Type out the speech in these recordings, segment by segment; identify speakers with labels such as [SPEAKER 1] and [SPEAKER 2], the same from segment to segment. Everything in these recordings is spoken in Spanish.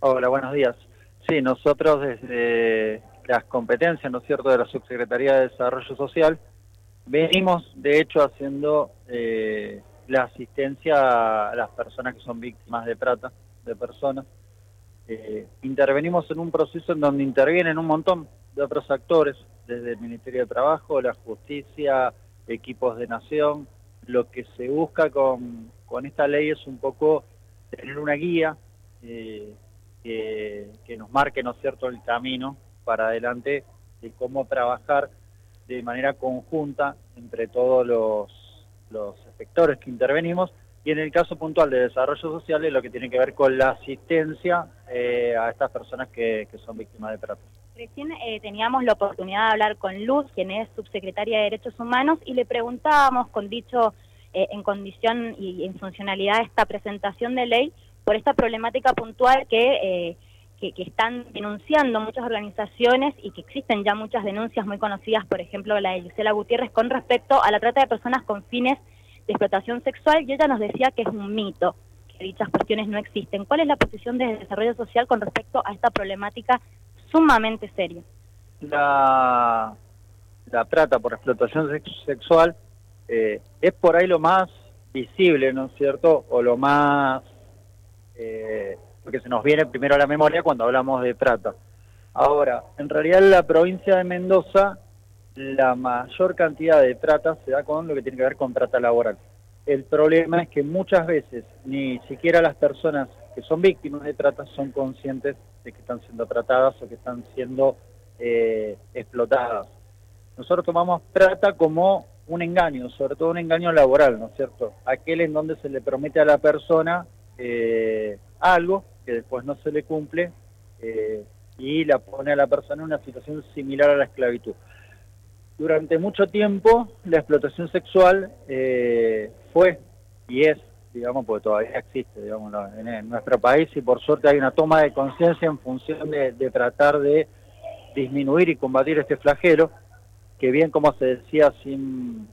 [SPEAKER 1] Hola, buenos días. Sí, nosotros desde las competencias, ¿no es cierto?, de la Subsecretaría de Desarrollo Social, venimos de hecho haciendo la asistencia a las personas que son víctimas de trata de personas. Intervenimos en un proceso en donde intervienen un montón de otros actores, desde el Ministerio de Trabajo, la Justicia, equipos de Nación. Lo que se busca con esta ley es un poco tener una guía que nos marque, ¿no es cierto?, el camino para adelante de cómo trabajar de manera conjunta entre todos los sectores que intervenimos, y en el caso puntual de desarrollo social es lo que tiene que ver con la asistencia a estas personas que son víctimas de trata.
[SPEAKER 2] Recién teníamos la oportunidad de hablar con Luz, quien es subsecretaria de Derechos Humanos, y le preguntábamos, con dicho en condición y en funcionalidad de esta presentación de ley, por esta problemática puntual que están denunciando muchas organizaciones y que existen ya muchas denuncias muy conocidas, por ejemplo la de Gisela Gutiérrez, con respecto a la trata de personas con fines de explotación sexual, y ella nos decía que es un mito, que dichas cuestiones no existen. ¿Cuál es la posición de Desarrollo Social con respecto a esta problemática sumamente seria?
[SPEAKER 1] La trata por explotación sexual es por ahí lo más visible, ¿no es cierto?, o lo más... porque se nos viene primero a la memoria cuando hablamos de trata. Ahora, en realidad en la provincia de Mendoza, la mayor cantidad de trata se da con lo que tiene que ver con trata laboral. El problema es que muchas veces ni siquiera las personas que son víctimas de trata son conscientes de que están siendo tratadas o que están siendo explotadas. Nosotros tomamos trata como un engaño, sobre todo un engaño laboral, ¿no es cierto? Aquel en donde se le promete a la persona algo que después no se le cumple y la pone a la persona en una situación similar a la esclavitud. Durante mucho tiempo la explotación sexual fue y es, digamos, porque todavía existe, digamos, en nuestro país, y por suerte hay una toma de conciencia en función de tratar de disminuir y combatir este flagelo, que bien como se decía, sin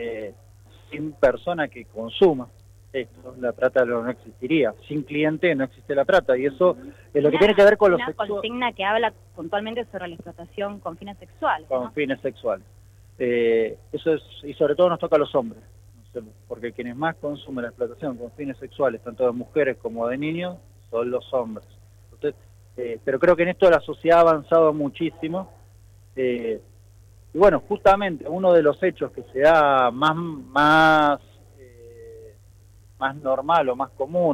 [SPEAKER 1] persona que consuma esto, la trata no existiría. Sin cliente no existe la trata, y eso es lo que tiene que ver con los sexuales.
[SPEAKER 2] Una consigna que habla puntualmente sobre la explotación con fines sexuales, ¿no?
[SPEAKER 1] Con fines sexuales. Eso es, y sobre todo nos toca a los hombres, porque quienes más consumen la explotación con fines sexuales, tanto de mujeres como de niños, son los hombres. Entonces, pero creo que en esto la sociedad ha avanzado muchísimo. Y bueno, justamente uno de los hechos que se da más normal o más común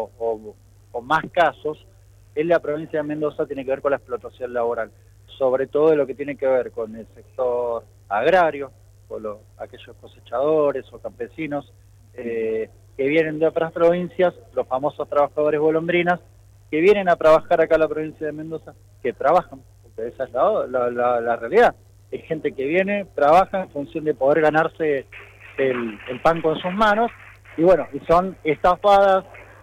[SPEAKER 1] o más casos en la provincia de Mendoza tiene que ver con la explotación laboral, sobre todo de lo que tiene que ver con el sector agrario, con aquellos cosechadores o campesinos que vienen de otras provincias, los famosos trabajadores golondrinas, que vienen a trabajar acá a la provincia de Mendoza, que trabajan, porque esa es la realidad. Hay gente que viene, trabaja en función de poder ganarse el pan con sus manos, y bueno, y son estafadas,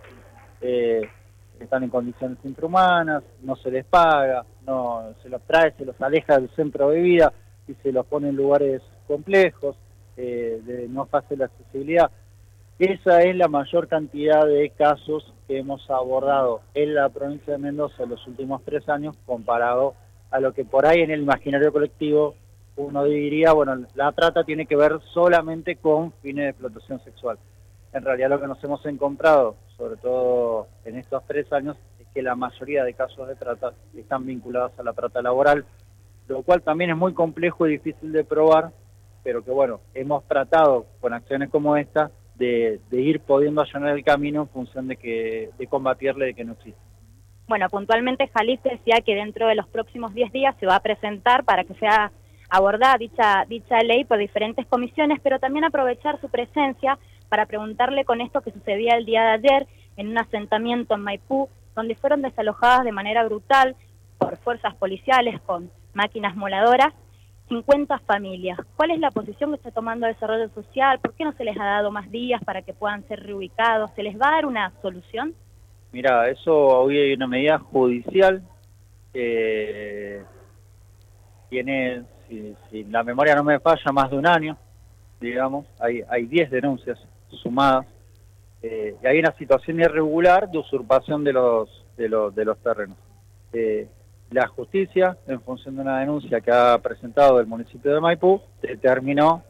[SPEAKER 1] están en condiciones infrahumanas, no se les paga, no se los trae, se los aleja del centro de vida y se los pone en lugares complejos, de no fácil accesibilidad. Esa es la mayor cantidad de casos que hemos abordado en la provincia de Mendoza en los últimos 3 años, comparado a lo que por ahí en el imaginario colectivo uno diría, bueno, la trata tiene que ver solamente con fines de explotación sexual. En realidad lo que nos hemos encontrado, sobre todo en estos 3 años, es que la mayoría de casos de trata están vinculados a la trata laboral, lo cual también es muy complejo y difícil de probar, pero que bueno, hemos tratado con acciones como esta de ir pudiendo allanar el camino en función de combatirle, de que no existe.
[SPEAKER 2] Bueno, puntualmente Jalís decía que dentro de los próximos 10 días se va a presentar para que sea abordada dicha ley por diferentes comisiones, pero también aprovechar su presencia para preguntarle con esto que sucedía el día de ayer en un asentamiento en Maipú, donde fueron desalojadas de manera brutal por fuerzas policiales con máquinas moladoras 50 familias. ¿Cuál es la posición que está tomando Desarrollo Social? ¿Por qué no se les ha dado más días para que puedan ser reubicados? ¿Se les va a dar una solución?
[SPEAKER 1] Mira, eso hoy hay una medida judicial que tiene, si la memoria no me falla, más de un año, digamos. Hay 10 denuncias sumadas, y hay una situación irregular de usurpación de los de los terrenos. La justicia, en función de una denuncia que ha presentado el municipio de Maipú, determinó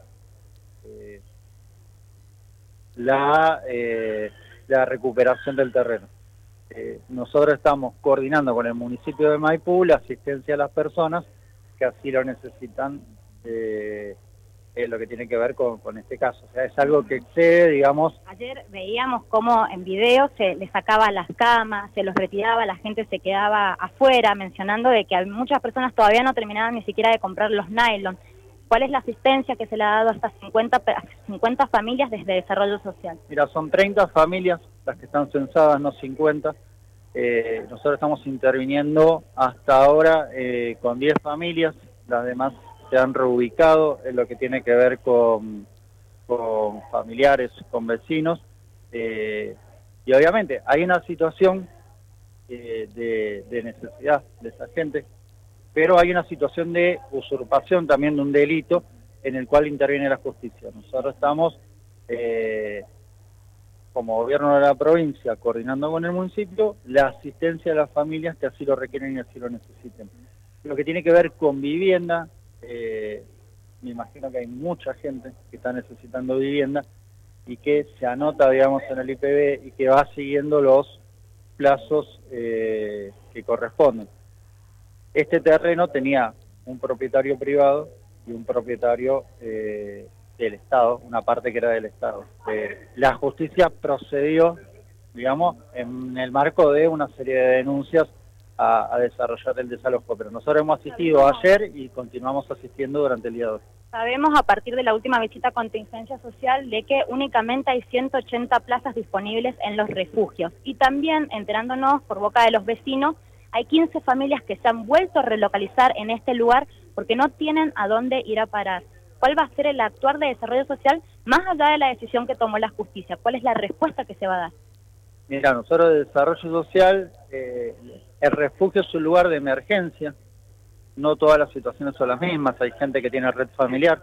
[SPEAKER 1] la recuperación del terreno. Nosotros estamos coordinando con el municipio de Maipú la asistencia a las personas que así lo necesitan, lo que tiene que ver con este caso. O sea, es algo que excede, digamos...
[SPEAKER 2] Ayer veíamos cómo en video se les sacaba las camas, se los retiraba, la gente se quedaba afuera, mencionando de que muchas personas todavía no terminaban ni siquiera de comprar los nylon. ¿Cuál es la asistencia que se le ha dado a estas 50 familias desde Desarrollo Social?
[SPEAKER 1] Mira, son 30 familias las que están censadas, no 50. Nosotros estamos interviniendo hasta ahora con 10 familias, las demás se han reubicado en lo que tiene que ver con familiares, con vecinos, y obviamente hay una situación de necesidad de esa gente, pero hay una situación de usurpación también de un delito en el cual interviene la justicia. Nosotros estamos, como gobierno de la provincia, coordinando con el municipio, la asistencia a las familias que así lo requieren y así lo necesiten. Lo que tiene que ver con vivienda, me imagino que hay mucha gente que está necesitando vivienda y que se anota, digamos, en el IPB y que va siguiendo los plazos que corresponden. Este terreno tenía un propietario privado y un propietario del Estado, una parte que era del Estado. La justicia procedió, digamos, en el marco de una serie de denuncias a desarrollar el desalojo, pero nosotros hemos asistido ayer y continuamos asistiendo durante el día de hoy.
[SPEAKER 2] Sabemos a partir de la última visita a contingencia social de que únicamente hay 180 plazas disponibles en los refugios y también, enterándonos por boca de los vecinos, hay 15 familias que se han vuelto a relocalizar en este lugar porque no tienen a dónde ir a parar. ¿Cuál va a ser el actuar de Desarrollo Social más allá de la decisión que tomó la justicia? ¿Cuál es la respuesta que se va a dar?
[SPEAKER 1] Mira, nosotros de Desarrollo Social, el refugio es un lugar de emergencia, no todas las situaciones son las mismas, hay gente que tiene red familiar,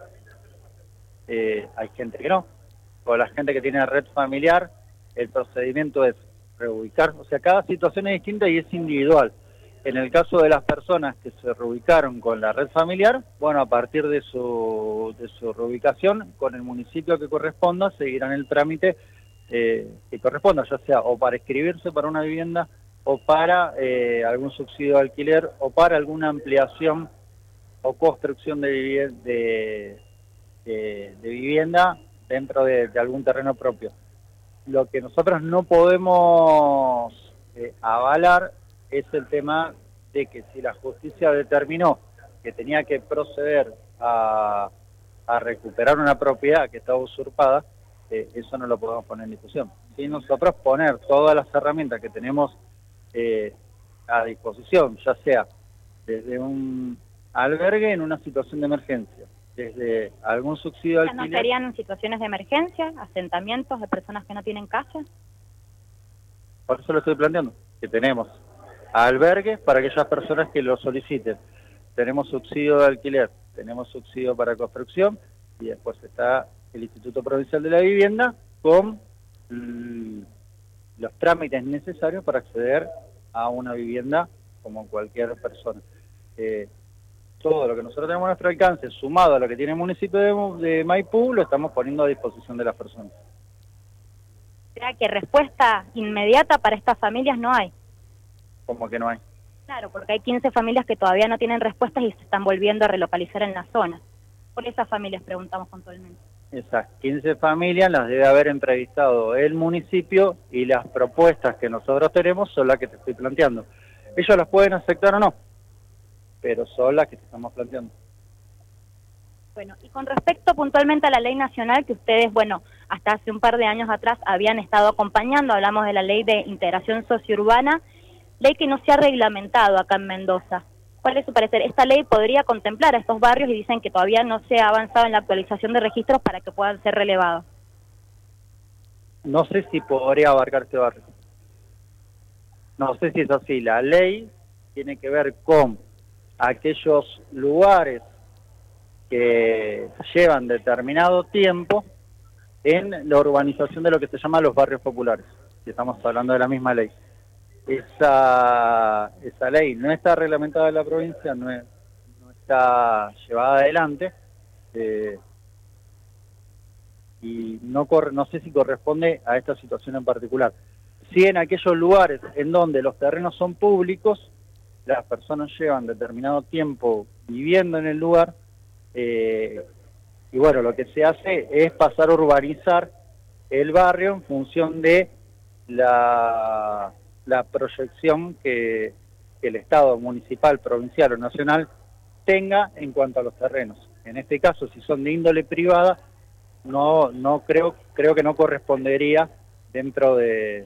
[SPEAKER 1] hay gente que no. Con la gente que tiene red familiar, el procedimiento es reubicar, o sea, cada situación es distinta y es individual. En el caso de las personas que se reubicaron con la red familiar, bueno, a partir de su reubicación, con el municipio que corresponda, seguirán el trámite que corresponda, ya sea o para inscribirse para una vivienda, o para algún subsidio de alquiler, o para alguna ampliación o construcción de vivienda dentro de algún terreno propio. Lo que nosotros no podemos avalar es el tema de que si la justicia determinó que tenía que proceder a recuperar una propiedad que estaba usurpada, eso no lo podemos poner en discusión. Si nosotros poner todas las herramientas que tenemos a disposición, ya sea desde un albergue en una situación de emergencia, desde algún subsidio de alquiler...
[SPEAKER 2] ¿No serían situaciones de emergencia, asentamientos de personas que no tienen casa?
[SPEAKER 1] Por eso lo estoy planteando, que tenemos albergues para aquellas personas que lo soliciten, tenemos subsidio de alquiler, tenemos subsidio para construcción y después está el Instituto Provincial de la Vivienda con los trámites necesarios para acceder a una vivienda como cualquier persona. Todo lo que nosotros tenemos a nuestro alcance, sumado a lo que tiene el municipio de Maipú, lo estamos poniendo a disposición de las personas.
[SPEAKER 2] O sea que respuesta inmediata para estas familias no hay.
[SPEAKER 1] ¿Cómo que no hay?
[SPEAKER 2] Claro, porque hay 15 familias que todavía no tienen respuestas y se están volviendo a relocalizar en la zona. Por esas familias preguntamos puntualmente.
[SPEAKER 1] Esas 15 familias las debe haber entrevistado el municipio y las propuestas que nosotros tenemos son las que te estoy planteando. Ellos las pueden aceptar o no, pero son las que te estamos planteando.
[SPEAKER 2] Bueno, y con respecto puntualmente a la ley nacional que ustedes, bueno, hasta hace un par de años atrás habían estado acompañando, hablamos de la ley de integración sociourbana, ley que no se ha reglamentado acá en Mendoza. ¿Cuál es su parecer? ¿Esta ley podría contemplar a estos barrios y dicen que todavía no se ha avanzado en la actualización de registros para que puedan ser relevados?
[SPEAKER 1] No sé si podría abarcar este barrio. No sé si es así. La ley tiene que ver con aquellos lugares que llevan determinado tiempo en la urbanización de lo que se llama los barrios populares, si estamos hablando de la misma ley. esa ley no está reglamentada en la provincia, no está llevada adelante, y no sé si corresponde a esta situación en particular. Sí, en aquellos lugares en donde los terrenos son públicos, las personas llevan determinado tiempo viviendo en el lugar, y bueno, lo que se hace es pasar a urbanizar el barrio en función de la proyección que el Estado municipal, provincial o nacional tenga en cuanto a los terrenos. En este caso, si son de índole privada, no creo que no correspondería dentro de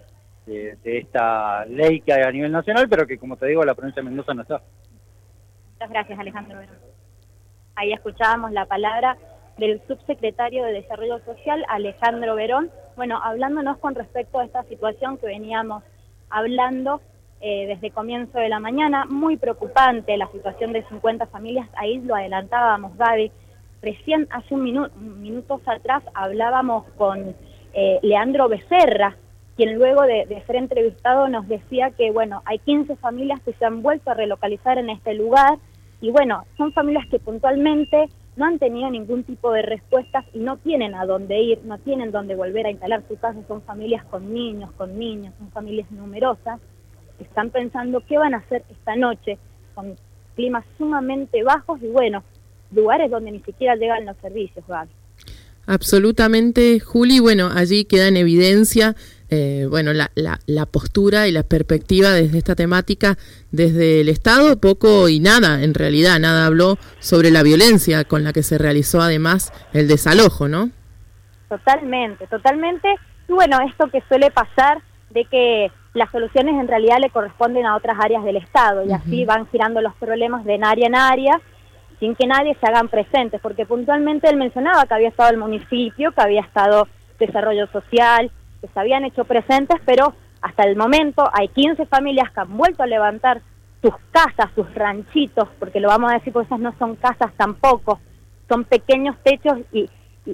[SPEAKER 1] esta ley que hay a nivel nacional, pero que, como te digo, la provincia de Mendoza no está.
[SPEAKER 2] Muchas gracias, Alejandro Verón. Ahí escuchábamos la palabra del subsecretario de Desarrollo Social, Alejandro Verón, bueno, hablándonos con respecto a esta situación que veníamos hablando desde comienzo de la mañana, muy preocupante la situación de 50 familias, ahí lo adelantábamos, Gaby. Recién hace minutos atrás hablábamos con Leandro Becerra, quien luego de ser entrevistado nos decía que, bueno, hay 15 familias que se han vuelto a relocalizar en este lugar, y bueno, son familias que puntualmente no han tenido ningún tipo de respuestas y no tienen a dónde ir, no tienen dónde volver a instalar su casa, son familias con niños, son familias numerosas, están pensando qué van a hacer esta noche, con climas sumamente bajos y bueno, lugares donde ni siquiera llegan los servicios, Gaby.
[SPEAKER 3] Absolutamente, Juli. Bueno, allí queda en evidencia bueno, la postura y la perspectiva desde esta temática desde el Estado, poco y nada, en realidad, nada habló sobre la violencia con la que se realizó además el desalojo, ¿no?
[SPEAKER 2] Totalmente. Y bueno, esto que suele pasar de que las soluciones en realidad le corresponden a otras áreas del Estado y así van girando los problemas de área en área sin que nadie se hagan presentes, porque puntualmente él mencionaba que había estado el municipio, que había estado Desarrollo Social, que se habían hecho presentes, pero hasta el momento hay 15 familias que han vuelto a levantar sus casas, sus ranchitos, porque lo vamos a decir porque esas no son casas tampoco, son pequeños techos y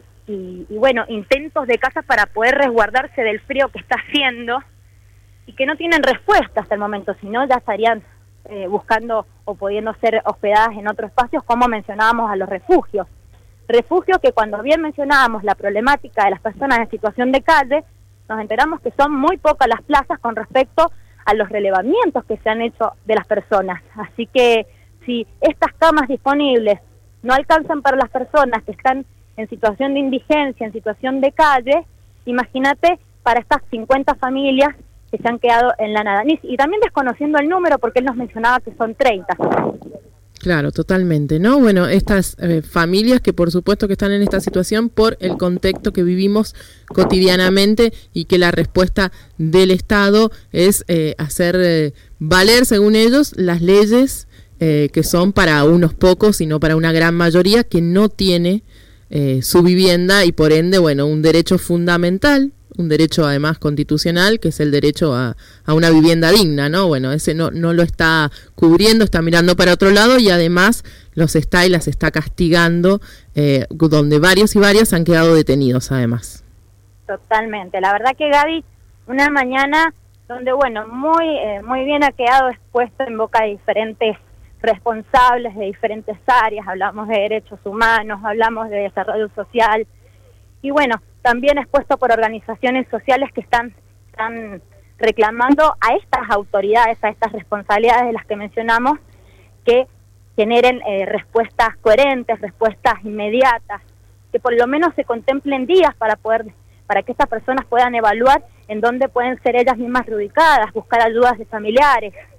[SPEAKER 2] bueno, intentos de casas para poder resguardarse del frío que está haciendo y que no tienen respuesta hasta el momento, si no ya estarían buscando o pudiendo ser hospedadas en otros espacios, como mencionábamos a los refugios que cuando bien mencionábamos la problemática de las personas en situación de calle, nos enteramos que son muy pocas las plazas con respecto a los relevamientos que se han hecho de las personas, así que si estas camas disponibles no alcanzan para las personas que están en situación de indigencia, en situación de calle, imagínate para estas 50 familias que se han quedado en la nada. Y también desconociendo el número, porque él nos mencionaba que son 30.
[SPEAKER 3] Claro, totalmente, ¿no? Bueno, estas familias que por supuesto que están en esta situación por el contexto que vivimos cotidianamente y que la respuesta del Estado es hacer valer, según ellos, las leyes que son para unos pocos y no para una gran mayoría que no tiene su vivienda y por ende, bueno, un derecho fundamental, un derecho además constitucional, que es el derecho a una vivienda digna, ¿no? Bueno, ese no lo está cubriendo, está mirando para otro lado y además los está y las está castigando, donde varios y varias han quedado detenidos además.
[SPEAKER 2] Totalmente, la verdad que Gaby, una mañana donde, bueno, muy bien ha quedado expuesto en boca de diferentes responsables de diferentes áreas, hablamos de derechos humanos, hablamos de desarrollo social y bueno, también expuesto por organizaciones sociales que están reclamando a estas autoridades, a estas responsabilidades de las que mencionamos, que generen respuestas coherentes, respuestas inmediatas, que por lo menos se contemplen días para que estas personas puedan evaluar en dónde pueden ser ellas mismas reubicadas, buscar ayudas de familiares.